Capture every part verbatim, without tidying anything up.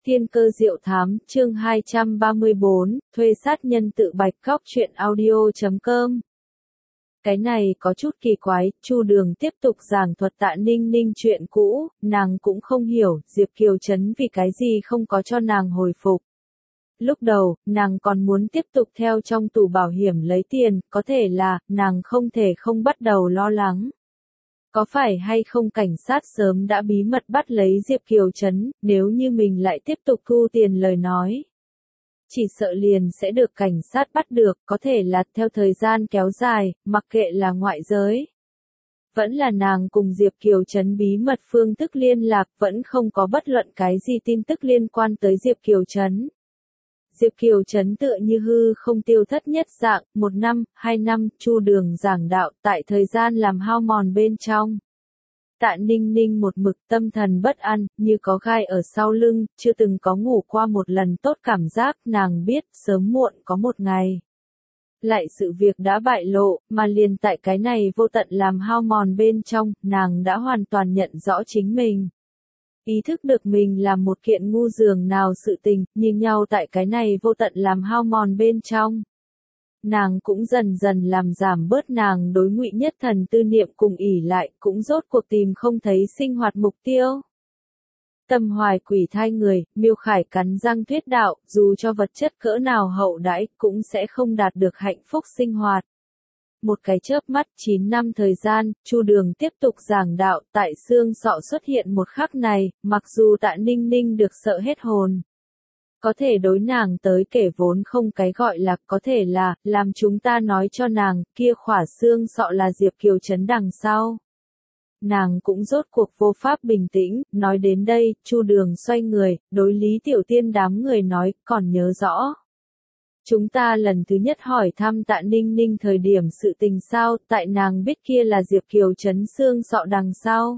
Thiên cơ diệu thám, chương hai trăm ba mươi bốn, thuê sát nhân tự bạch khóc truyện audio chấm com. Cái này có chút kỳ quái, Chu Đường tiếp tục giảng thuật Tạ Ninh Ninh chuyện cũ, nàng cũng không hiểu, Diệp Kiều Trấn vì cái gì không có cho nàng hồi phục. Lúc đầu, nàng còn muốn tiếp tục theo trong tủ bảo hiểm lấy tiền, có thể là, nàng không thể không bắt đầu lo lắng. Có phải hay không cảnh sát sớm đã bí mật bắt lấy Diệp Kiều Trấn, nếu như mình lại tiếp tục thu tiền lời nói. Chỉ sợ liền sẽ được cảnh sát bắt được, có thể là theo thời gian kéo dài, mặc kệ là ngoại giới. Vẫn là nàng cùng Diệp Kiều Trấn bí mật phương thức liên lạc, vẫn không có bất luận cái gì tin tức liên quan tới Diệp Kiều Trấn. Diệp Kiều Trấn tựa như hư không tiêu thất nhất dạng, một năm, hai năm, Chu Đường giảng đạo tại thời gian làm hao mòn bên trong. Tạ Ninh Ninh một mực tâm thần bất an, như có gai ở sau lưng, chưa từng có ngủ qua một lần tốt cảm giác, nàng biết, sớm muộn có một ngày. Lại sự việc đã bại lộ, mà liền tại cái này vô tận làm hao mòn bên trong, nàng đã hoàn toàn nhận rõ chính mình. Ý thức được mình làm một kiện ngu dường nào sự tình, nhìn nhau tại cái này vô tận làm hao mòn bên trong. Nàng cũng dần dần làm giảm bớt nàng đối Ngụy Nhất Thần tư niệm cùng ỷ lại, cũng rốt cuộc tìm không thấy sinh hoạt mục tiêu. Tâm hoài quỷ thai người, Miêu Khải cắn răng thuyết đạo, dù cho vật chất cỡ nào hậu đãi, cũng sẽ không đạt được hạnh phúc sinh hoạt. Một cái chớp mắt, chín năm thời gian, Chu Đường tiếp tục giảng đạo, tại xương sọ xuất hiện một khắc này, mặc dù Tạ Ninh Ninh được sợ hết hồn. Có thể đối nàng tới kể vốn không cái gọi là, có thể là, làm chúng ta nói cho nàng, kia khỏa xương sọ là Diệp Kiều Trấn đằng sau. Nàng cũng rốt cuộc vô pháp bình tĩnh, nói đến đây, Chu Đường xoay người, đối Lý Tiểu Tiên đám người nói, còn nhớ rõ. Chúng ta lần thứ nhất hỏi thăm Tạ Ninh Ninh thời điểm sự tình sao, tại nàng biết kia là Diệp Kiều Trấn xương sọ đằng sau.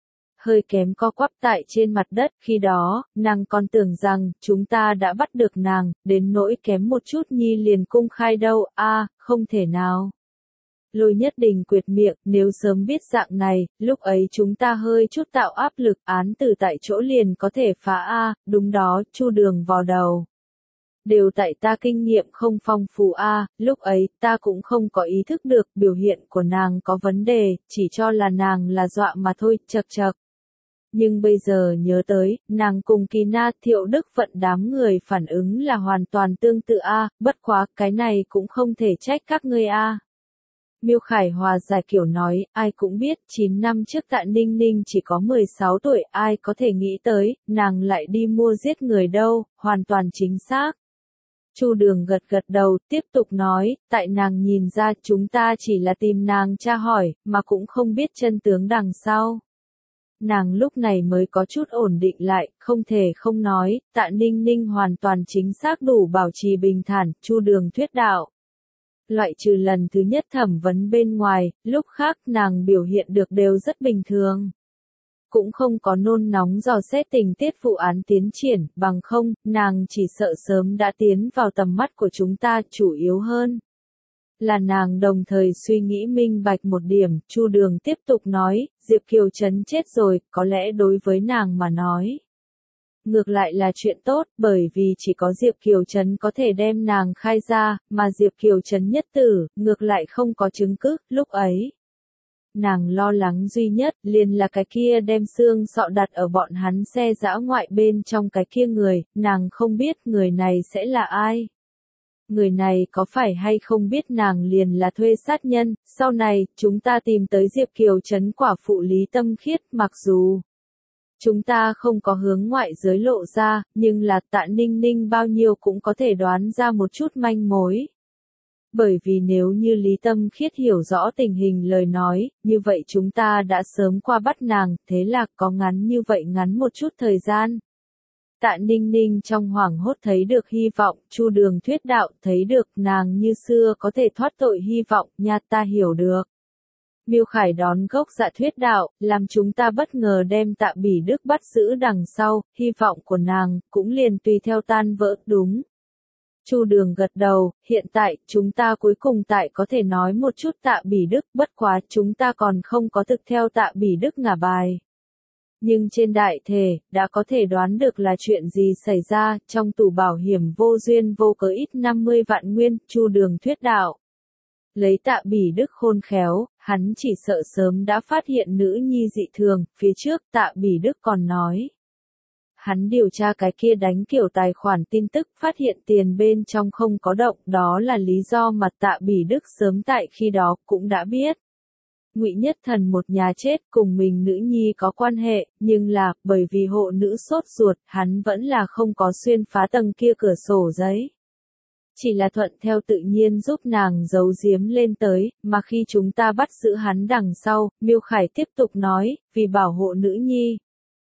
Hơi kém co quắp tại trên mặt đất, khi đó, nàng còn tưởng rằng, chúng ta đã bắt được nàng, đến nỗi kém một chút nhi liền cung khai đâu, a à, không thể nào. Lôi Nhất Đình quyệt miệng, nếu sớm biết dạng này, lúc ấy chúng ta hơi chút tạo áp lực, án từ tại chỗ liền có thể phá a à, đúng đó, Chu Đường vò đầu. Đều tại ta kinh nghiệm không phong phú a, à, lúc ấy, ta cũng không có ý thức được biểu hiện của nàng có vấn đề, chỉ cho là nàng là dọa mà thôi, chật chật. Nhưng bây giờ nhớ tới, nàng cùng Kỳ Na Thiệu Đức Vận đám người phản ứng là hoàn toàn tương tự a, à, bất quá, cái này cũng không thể trách các ngươi a. À. Miêu Khải hòa giải kiểu nói, ai cũng biết, chín năm trước Tạ Ninh Ninh chỉ có mười sáu tuổi, ai có thể nghĩ tới, nàng lại đi mua giết người đâu, hoàn toàn chính xác. Chu Đường gật gật đầu, tiếp tục nói, tại nàng nhìn ra chúng ta chỉ là tìm nàng tra hỏi, mà cũng không biết chân tướng đằng sau. Nàng lúc này mới có chút ổn định lại, không thể không nói, Tạ Ninh Ninh hoàn toàn chính xác đủ bảo trì bình thản, Chu Đường thuyết đạo. Loại trừ lần thứ nhất thẩm vấn bên ngoài, lúc khác nàng biểu hiện được đều rất bình thường. Cũng không có nôn nóng dò xét tình tiết vụ án tiến triển, bằng không, nàng chỉ sợ sớm đã tiến vào tầm mắt của chúng ta, chủ yếu hơn. Là nàng đồng thời suy nghĩ minh bạch một điểm, Chu Đường tiếp tục nói, Diệp Kiều Trấn chết rồi, có lẽ đối với nàng mà nói. Ngược lại là chuyện tốt, bởi vì chỉ có Diệp Kiều Trấn có thể đem nàng khai ra, mà Diệp Kiều Trấn nhất tử, ngược lại không có chứng cứ, lúc ấy. Nàng lo lắng duy nhất, liền là cái kia đem xương sọ đặt ở bọn hắn xe dã ngoại bên trong cái kia người, nàng không biết người này sẽ là ai. Người này có phải hay không biết nàng liền là thuê sát nhân, sau này, chúng ta tìm tới Diệp Kiều Trấn quả phụ Lý Tâm Khiết, mặc dù chúng ta không có hướng ngoại giới lộ ra, nhưng là Tạ Ninh Ninh bao nhiêu cũng có thể đoán ra một chút manh mối. Bởi vì nếu như Lý Tâm Khiết hiểu rõ tình hình lời nói, như vậy chúng ta đã sớm qua bắt nàng, thế là có ngắn như vậy ngắn một chút thời gian. Tạ Ninh Ninh trong hoảng hốt thấy được hy vọng, Chu Đường thuyết đạo, thấy được nàng như xưa có thể thoát tội hy vọng, nha ta hiểu được. Miêu Khải đón gốc dạ thuyết đạo, làm chúng ta bất ngờ đem Tạ Bỉ Đức bắt giữ đằng sau, hy vọng của nàng, cũng liền tùy theo tan vỡ, đúng. Chu Đường gật đầu, hiện tại, chúng ta cuối cùng tại có thể nói một chút Tạ Bỉ Đức, bất quá chúng ta còn không có thực theo Tạ Bỉ Đức ngả bài. Nhưng trên đại thể, đã có thể đoán được là chuyện gì xảy ra, trong tủ bảo hiểm vô duyên vô cớ ít năm mươi vạn nguyên, Chu Đường thuyết đạo. Lấy Tạ Bỉ Đức khôn khéo, hắn chỉ sợ sớm đã phát hiện nữ nhi dị thường, phía trước Tạ Bỉ Đức còn nói. Hắn điều tra cái kia đánh kiểu tài khoản tin tức phát hiện tiền bên trong không có động, đó là lý do mà Tạ Bỉ Đức sớm tại khi đó cũng đã biết. Ngụy Nhất Thần một nhà chết cùng mình nữ nhi có quan hệ, nhưng là, bởi vì hộ nữ sốt ruột, hắn vẫn là không có xuyên phá tầng kia cửa sổ giấy. Chỉ là thuận theo tự nhiên giúp nàng giấu giếm lên tới, mà khi chúng ta bắt giữ hắn đằng sau, Miêu Khải tiếp tục nói, vì bảo hộ nữ nhi.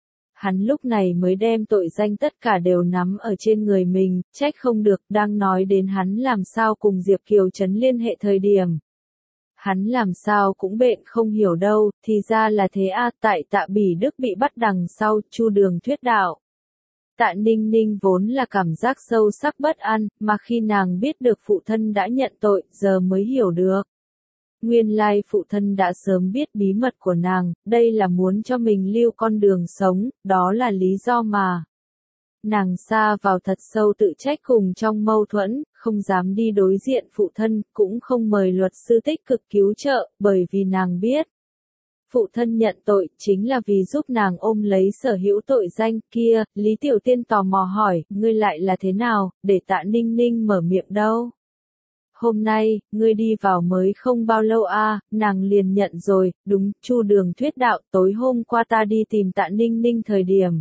Hắn lúc này mới đem tội danh tất cả đều nắm ở trên người mình, trách không được, đang nói đến hắn làm sao cùng Diệp Kiều Trấn liên hệ thời điểm. Hắn làm sao cũng bện không hiểu đâu, thì ra là thế a, tại Tạ Bỉ Đức bị bắt đằng sau, Chu Đường thuyết đạo. Tạ Ninh Ninh vốn là cảm giác sâu sắc bất an, mà khi nàng biết được phụ thân đã nhận tội, giờ mới hiểu được. Nguyên lai phụ thân đã sớm biết bí mật của nàng, đây là muốn cho mình lưu con đường sống, đó là lý do mà. Nàng sa vào thật sâu tự trách cùng trong mâu thuẫn, không dám đi đối diện phụ thân, cũng không mời luật sư tích cực cứu trợ, bởi vì nàng biết. Phụ thân nhận tội, chính là vì giúp nàng ôm lấy sở hữu tội danh kia, Lý Tiểu Tiên tò mò hỏi, ngươi lại là thế nào, để Tạ Ninh Ninh mở miệng đâu. Hôm nay, ngươi đi vào mới không bao lâu a, à, nàng liền nhận rồi, đúng, Chu Đường thuyết đạo, tối hôm qua ta đi tìm Tạ Ninh Ninh thời điểm.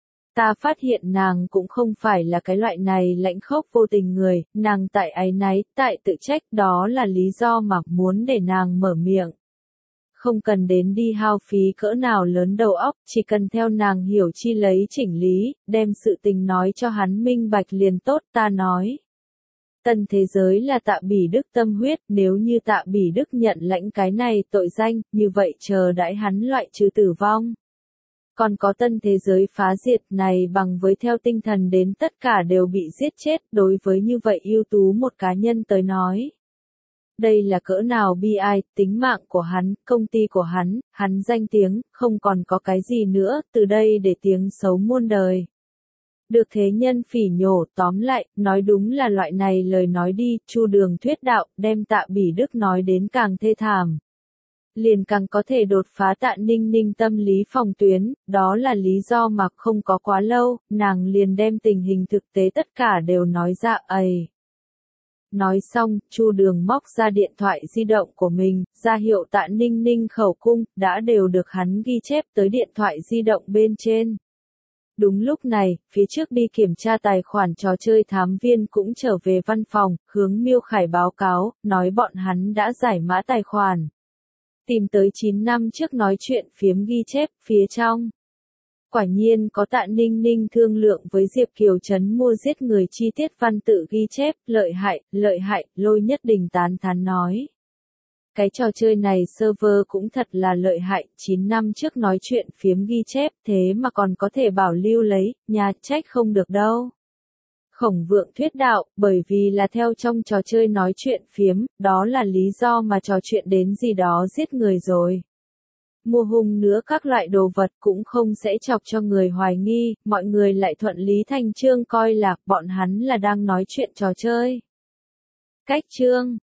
Ta phát hiện nàng cũng không phải là cái loại này lãnh khốc vô tình người, nàng tại áy náy, tại tự trách, đó là lý do mà muốn để nàng mở miệng. Không cần đến đi hao phí cỡ nào lớn đầu óc, chỉ cần theo nàng hiểu chi lấy chỉnh lý, đem sự tình nói cho hắn minh bạch liền tốt, ta nói. Tân thế giới là Tạ Bỉ Đức tâm huyết, nếu như Tạ Bỉ Đức nhận lãnh cái này tội danh, như vậy chờ đãi hắn loại trừ tử vong. Còn có tân thế giới phá diệt này bằng với theo tinh thần đến tất cả đều bị giết chết, đối với như vậy ưu tú một cá nhân tới nói. Đây là cỡ nào bi ai, tính mạng của hắn, công ty của hắn, hắn danh tiếng, không còn có cái gì nữa, từ đây để tiếng xấu muôn đời. Được thế nhân phỉ nhổ, tóm lại, nói đúng là loại này lời nói đi, Chu Đường thuyết đạo, đem Tạ Bỉ Đức nói đến càng thê thảm. Liền càng có thể đột phá Tạ Ninh Ninh tâm lý phòng tuyến, đó là lý do mà không có quá lâu, nàng liền đem tình hình thực tế tất cả đều nói ra ầy. Nói xong, Chu Đường móc ra điện thoại di động của mình, ra hiệu Tạ Ninh Ninh khẩu cung, đã đều được hắn ghi chép tới điện thoại di động bên trên. Đúng lúc này, phía trước đi kiểm tra tài khoản trò chơi thám viên cũng trở về văn phòng, hướng Miêu Khải báo cáo, nói bọn hắn đã giải mã tài khoản. Tìm tới chín năm trước nói chuyện phiếm ghi chép phía trong. Quả nhiên có Tạ Ninh Ninh thương lượng với Diệp Kiều Trấn mua giết người chi tiết văn tự ghi chép, lợi hại, lợi hại, Lôi Nhất Đình tán thán nói. Cái trò chơi này server cũng thật là lợi hại, chín năm trước nói chuyện phiếm ghi chép, thế mà còn có thể bảo lưu lấy, nhà trách không được đâu. Khổng Vượng thuyết đạo, bởi vì là theo trong trò chơi nói chuyện phiếm, đó là lý do mà trò chuyện đến gì đó giết người rồi. Mua hung nữa các loại đồ vật cũng không sẽ chọc cho người hoài nghi, mọi người lại thuận lý thành chương coi là bọn hắn là đang nói chuyện trò chơi. Cách chương